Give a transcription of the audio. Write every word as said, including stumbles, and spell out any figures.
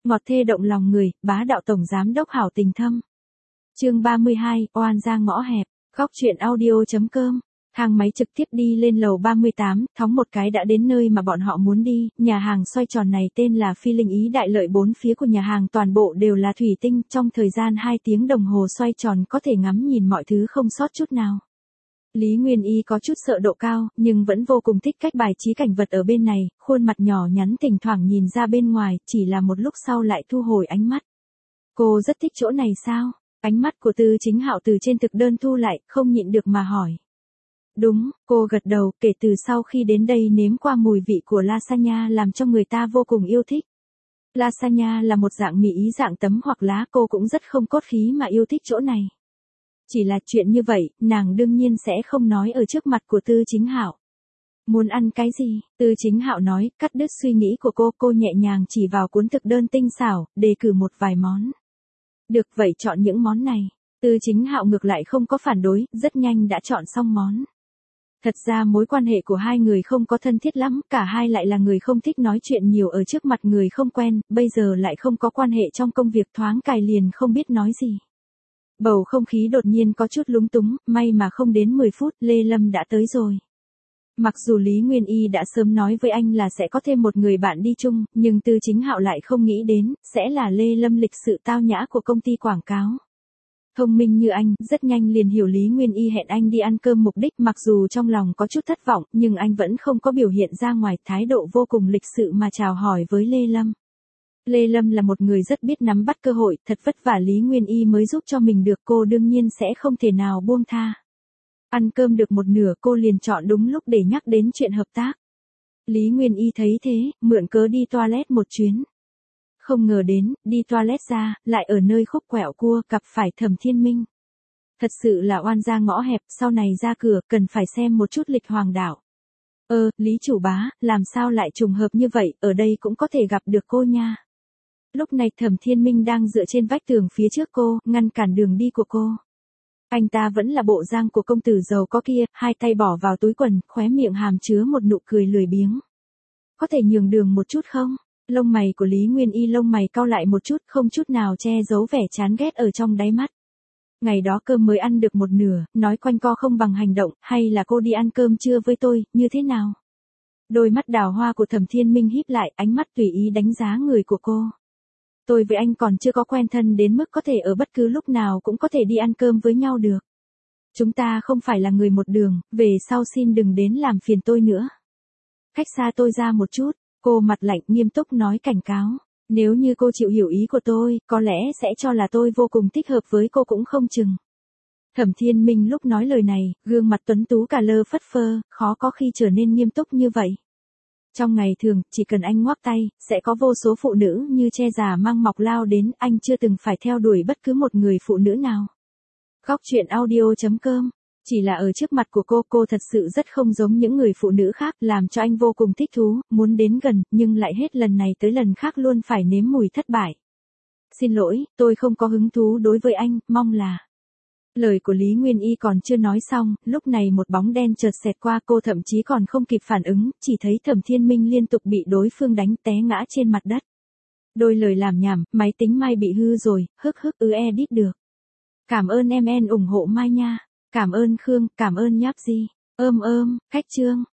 ngọt thê động lòng người, bá đạo tổng giám đốc hảo tình thâm. Chương ba mươi hai, oan ra ngõ hẹp, góc truyện audio.com. Thang máy trực tiếp đi lên lầu ba mươi tám, thóng một cái đã đến nơi mà bọn họ muốn đi, nhà hàng xoay tròn này tên là Phi Linh Ý Đại Lợi, bốn phía của nhà hàng toàn bộ đều là thủy tinh, trong thời gian hai tiếng đồng hồ xoay tròn có thể ngắm nhìn mọi thứ không sót chút nào. Lý Nguyên Y có chút sợ độ cao, nhưng vẫn vô cùng thích cách bài trí cảnh vật ở bên này, khuôn mặt nhỏ nhắn thỉnh thoảng nhìn ra bên ngoài, chỉ là một lúc sau lại thu hồi ánh mắt. Cô rất thích chỗ này sao? Ánh mắt của Tư Chính Hạo từ trên thực đơn thu lại, không nhịn được mà hỏi. Đúng, cô gật đầu, kể từ sau khi đến đây nếm qua mùi vị của lasagna làm cho người ta vô cùng yêu thích. Lasagna là một dạng mì Ý dạng tấm hoặc lá, cô cũng rất không cốt khí mà yêu thích chỗ này. Chỉ là chuyện như vậy, nàng đương nhiên sẽ không nói ở trước mặt của Tư Chính Hạo. Muốn ăn cái gì? Tư Chính Hạo nói, cắt đứt suy nghĩ của cô, cô nhẹ nhàng chỉ vào cuốn thực đơn tinh xảo, đề cử một vài món. Được, vậy chọn những món này. Tư Chính Hạo ngược lại không có phản đối, rất nhanh đã chọn xong món. Thật ra mối quan hệ của hai người không có thân thiết lắm, cả hai lại là người không thích nói chuyện nhiều ở trước mặt người không quen, bây giờ lại không có quan hệ trong công việc, thoáng cài liền không biết nói gì. Bầu không khí đột nhiên có chút lúng túng, may mà không đến mười phút, Lê Lâm đã tới rồi. Mặc dù Lý Nguyên Y đã sớm nói với anh là sẽ có thêm một người bạn đi chung, nhưng Tư Chính Hạo lại không nghĩ đến, sẽ là Lê Lâm, lịch sự tao nhã của công ty quảng cáo. Thông minh như anh, rất nhanh liền hiểu Lý Nguyên Y hẹn anh đi ăn cơm mục đích, mặc dù trong lòng có chút thất vọng, nhưng anh vẫn không có biểu hiện ra ngoài, thái độ vô cùng lịch sự mà chào hỏi với Lê Lâm. Lê Lâm là một người rất biết nắm bắt cơ hội, thật vất vả Lý Nguyên Y mới giúp cho mình được, cô đương nhiên sẽ không thể nào buông tha. Ăn cơm được một nửa cô liền chọn đúng lúc để nhắc đến chuyện hợp tác. Lý Nguyên Y thấy thế, mượn cớ đi toilet một chuyến. Không ngờ đến, đi toilet ra, lại ở nơi khúc quẹo cua, gặp phải Thẩm Thiên Minh. Thật sự là oan ra ngõ hẹp, sau này ra cửa, cần phải xem một chút lịch hoàng đảo. Ơ, Lý chủ bá, làm sao lại trùng hợp như vậy, ở đây cũng có thể gặp được cô nha. Lúc này Thẩm Thiên Minh đang dựa trên vách tường phía trước cô, ngăn cản đường đi của cô. Anh ta vẫn là bộ dáng của công tử giàu có kia, hai tay bỏ vào túi quần, khóe miệng hàm chứa một nụ cười lười biếng. Có thể nhường đường một chút không? Lông mày của Lý Nguyên Y lông mày cau lại một chút, không chút nào che giấu vẻ chán ghét ở trong đáy mắt. Ngày đó cơm mới ăn được một nửa, nói quanh co không bằng hành động, hay là cô đi ăn cơm trưa với tôi, như thế nào? Đôi mắt đào hoa của Thẩm Thiên Minh híp lại, ánh mắt tùy ý đánh giá người của cô. Tôi với anh còn chưa có quen thân đến mức có thể ở bất cứ lúc nào cũng có thể đi ăn cơm với nhau được. Chúng ta không phải là người một đường, về sau xin đừng đến làm phiền tôi nữa. Cách xa tôi ra một chút, cô mặt lạnh nghiêm túc nói cảnh cáo. Nếu như cô chịu hiểu ý của tôi, có lẽ sẽ cho là tôi vô cùng thích hợp với cô cũng không chừng. Thẩm Thiên Minh lúc nói lời này, gương mặt tuấn tú cả lơ phất phơ, khó có khi trở nên nghiêm túc như vậy. Trong ngày thường, chỉ cần anh ngoắc tay, sẽ có vô số phụ nữ như che già mang mọc lao đến, anh chưa từng phải theo đuổi bất cứ một người phụ nữ nào. Góc truyện audio.com. Chỉ là ở trước mặt của cô, cô thật sự rất không giống những người phụ nữ khác, làm cho anh vô cùng thích thú, muốn đến gần, nhưng lại hết lần này tới lần khác luôn phải nếm mùi thất bại. Xin lỗi, tôi không có hứng thú đối với anh, mong là... Lời của Lý Nguyên Y còn chưa nói xong, lúc này một bóng đen chợt xẹt qua, cô thậm chí còn không kịp phản ứng, chỉ thấy Thẩm Thiên Minh liên tục bị đối phương đánh té ngã trên mặt đất. Đôi lời làm nhảm, máy tính Mai bị hư rồi, hức hức ư edit được. Cảm ơn em en ủng hộ Mai nha. Cảm ơn Khương, cảm ơn Nháp Di. Ơm ơm, khách trương.